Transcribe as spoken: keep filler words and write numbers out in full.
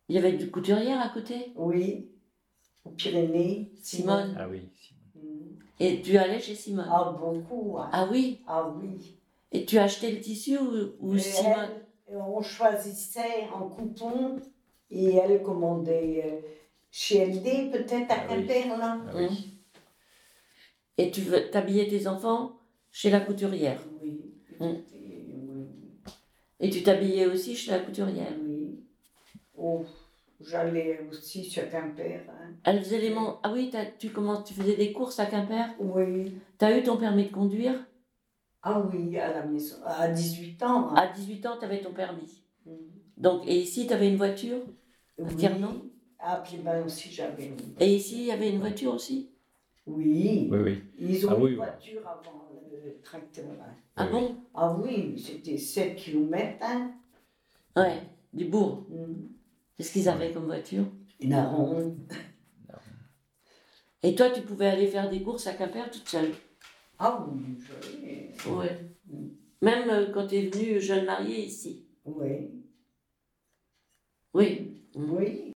Il y avait une couturière à côté? Oui, aux Pyrénées. Simone. Ah oui. Mm. Et tu allais chez Simone? Ah, beaucoup. Hein. Ah oui? Ah oui. Et tu achetais le tissu ou, ou Et Simone? elle, on choisissait en coupon et elle commandait euh, chez L D, peut-être à Ah oui. Quimper, là. Ah oui. Hum. Et tu veux- t'habillais tes enfants chez la couturière? Oui. Hum. Et, oui. Et tu t'habillais aussi chez la couturière? Oui. Oh, j'allais aussi sur Quimper. Hein. Elle faisait les man... Ah oui, t'as- tu, comment, tu faisais des courses à Quimper? Oui. T'as eu ton permis de conduire? Ah oui, à la maison, à dix-huit ans. Hein. À dix-huit ans, t'avais ton permis. Mm. Donc, et ici, t'avais une voiture? Oui. Tiernon? Ah, puis ben aussi, j'avais une. Et ici, il y avait une voiture aussi? Oui. Oui, oui. Ils ont Ah une oui, oui. voiture avant le tracteur. Hein. Ah Oui, bon? Ah oui, c'était sept kilomètres. Hein. Ouais, du bourg. Mm. Qu'est-ce qu'ils avaient comme voiture? Une aronde. Et toi, tu pouvais aller faire des courses à Quimper toute seule? Ah oui, je... Ouais. Même euh, quand tu es venue jeune mariée ici? Oui. Oui. Oui.